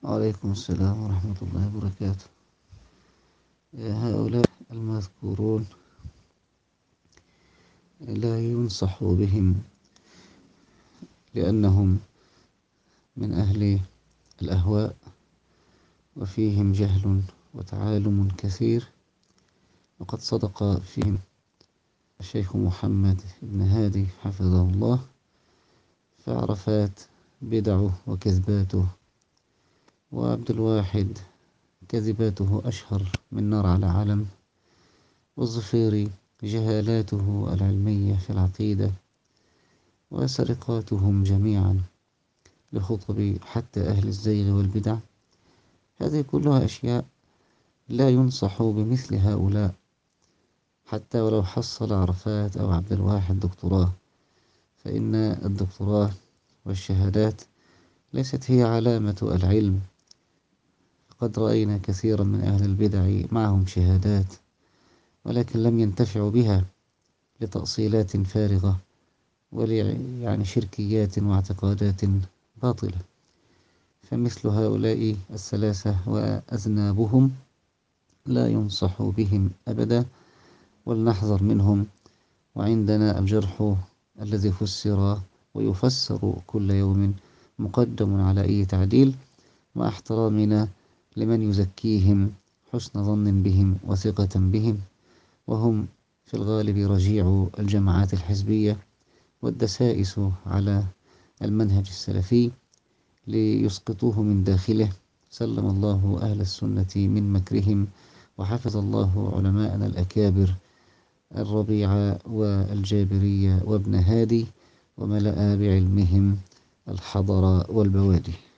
وعليكم السلام ورحمة الله وبركاته. هؤلاء المذكورون لا ينصح بهم لأنهم من أهل الأهواء، وفيهم جهل وتعالم كثير، وقد صدق فيهم الشيخ محمد بن هادي حفظه الله، فعرفات بدعه وكذباته، وعبد الواحد كذباته أشهر من نار على علم، والظفيري جهالاته العلمية في العقيدة وسرقاتهم جميعا لخطب حتى أهل الزيغ والبدع. هذه كلها أشياء لا ينصح بمثل هؤلاء، حتى ولو حصل عرفات أو عبد الواحد دكتوراه، فإن الدكتوراه والشهادات ليست هي علامة العلم. قد رأينا كثيرا من أهل البدع معهم شهادات ولكن لم ينتفعوا بها لتأصيلات فارغة يعني شركيات واعتقادات باطلة. فمثل هؤلاء الثلاثة وأذنابهم لا ينصح بهم أبدا، ولنحذر منهم. وعندنا الجرح الذي فسر ويفسر كل يوم مقدم على أي تعديل، مع احترامنا لمن يزكيهم حسن ظن بهم وثقة بهم، وهم في الغالب رجيع الجماعات الحزبية والدسائس على المنهج السلفي ليسقطوه من داخله. سلم الله أهل السنة من مكرهم، وحفظ الله علماءنا الأكابر الربيع والجابرية وابن هادي، وملأ بعلمهم الحضر والبوادي.